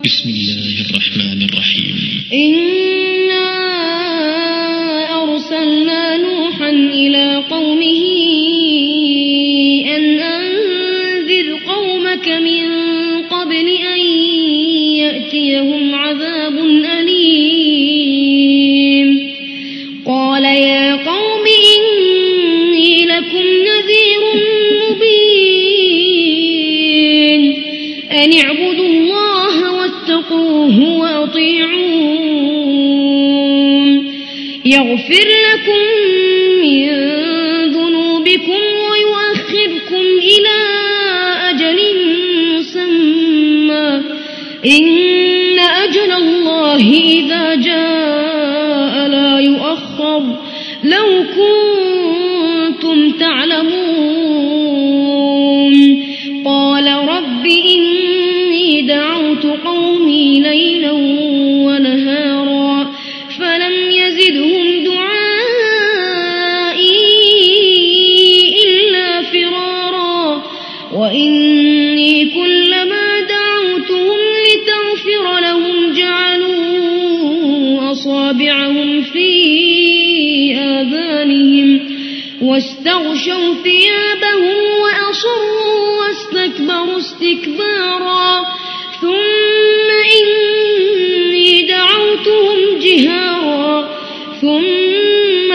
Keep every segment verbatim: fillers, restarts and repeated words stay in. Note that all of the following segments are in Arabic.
بسم الله الرحمن الرحيم. إنا أرسلنا نوحا إلى قومه أن أنذر قومك من قبل أن يأتيهم عذاب أليم. قال يا قوم إني لكم نذير مبين أن اعبدوا الله واتقوه وأطيعون يغفر لكم من ذنوبكم ويؤخركم إلى أجل مسمى إن أجل الله إذا جاء لا يؤخر لو كنتم تعلمون. قال رب إني دعوت قومي ليلا ونهارا فلم يزدهم دعائي إلا فرارا وإني كلما دعوتهم لتغفر لهم جعلوا أصابعهم في آذانهم واستغشوا ثيابهم وأصروا واستكبروا استكبارا ثم إني دعوتهم جهارا ثم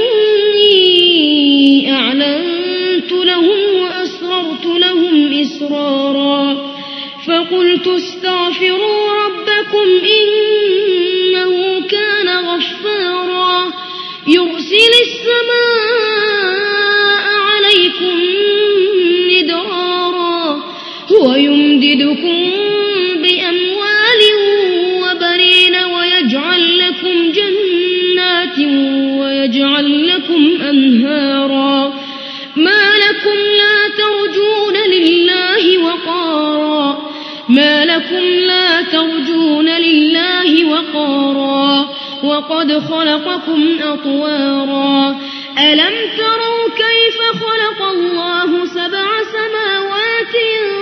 إني أعلنت لهم وأسررت لهم إسرارا فقلت استغفروا ربكم إنه كان غفارا يرسل السماء عليكم مدرارا ويمددكم بأموال وبنين ويجعل لكم جنات ويجعل لكم أنهارا ما لكم لا ترجون لله وقارا ما لكم لا ترجون لله وقارا وقد خلقكم أطوارا ألم تروا كيف خلق الله سبع سماوات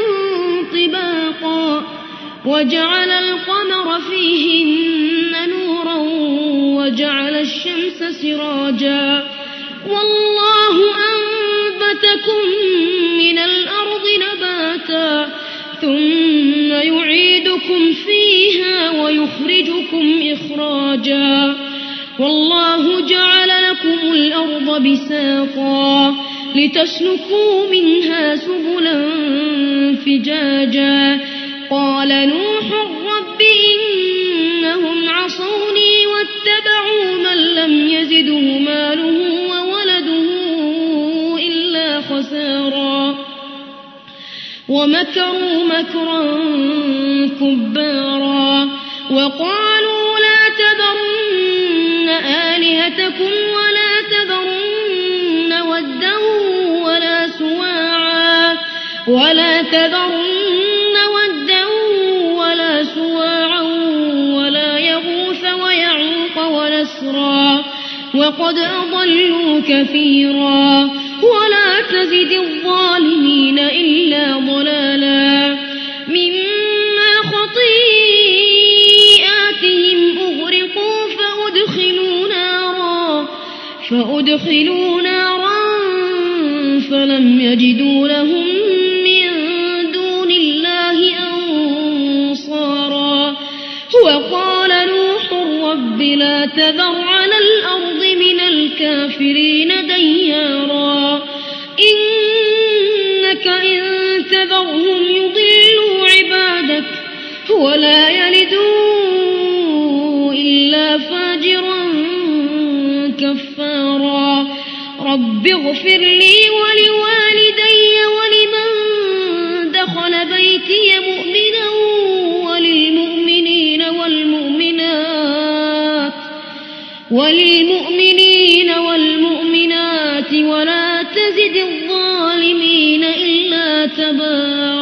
طباقا وجعل القمر فيهن نورا وجعل الشمس سراجا والله أنبتكم من الأرض نباتا ثم يعيدكم فيها ويخرجكم إخراجا والله جعل لكم الأرض بساطا لتسلكوا منها سبلا فجاجا قال نوح رب إنهم عصوني واتبعوا من لم يزده ماله وولده إلا خسارا ومكروا مكرا كبارا وقالوا لا تذرن آلهتكم ولا تذرن ودا ولا سواعا ولا تذرن ودا ولا سواعا ولا يغوث ويعوق ونسرا وقد أضلوا كثيرا ولا تزد الظالمين إلا ضلالا مما خطيئاتهم أغرقوا فأدخلوا نارا فأدخلوا نارا فلم يجدوا لهم من دون الله أنصارا وقال نوح رب لا تذر على الأرض من الكافرين ديارا إنك إن تذرهم يضلوا عبادك ولا يلدوا إلا فاجرا كفارا رب اغفر لي ولوالدي ولمن دخل بيتي مؤمنا وللمؤمنين والمؤمنات وللمؤمنين والمؤمنات ولا تزد الظالمين إلا تبارا.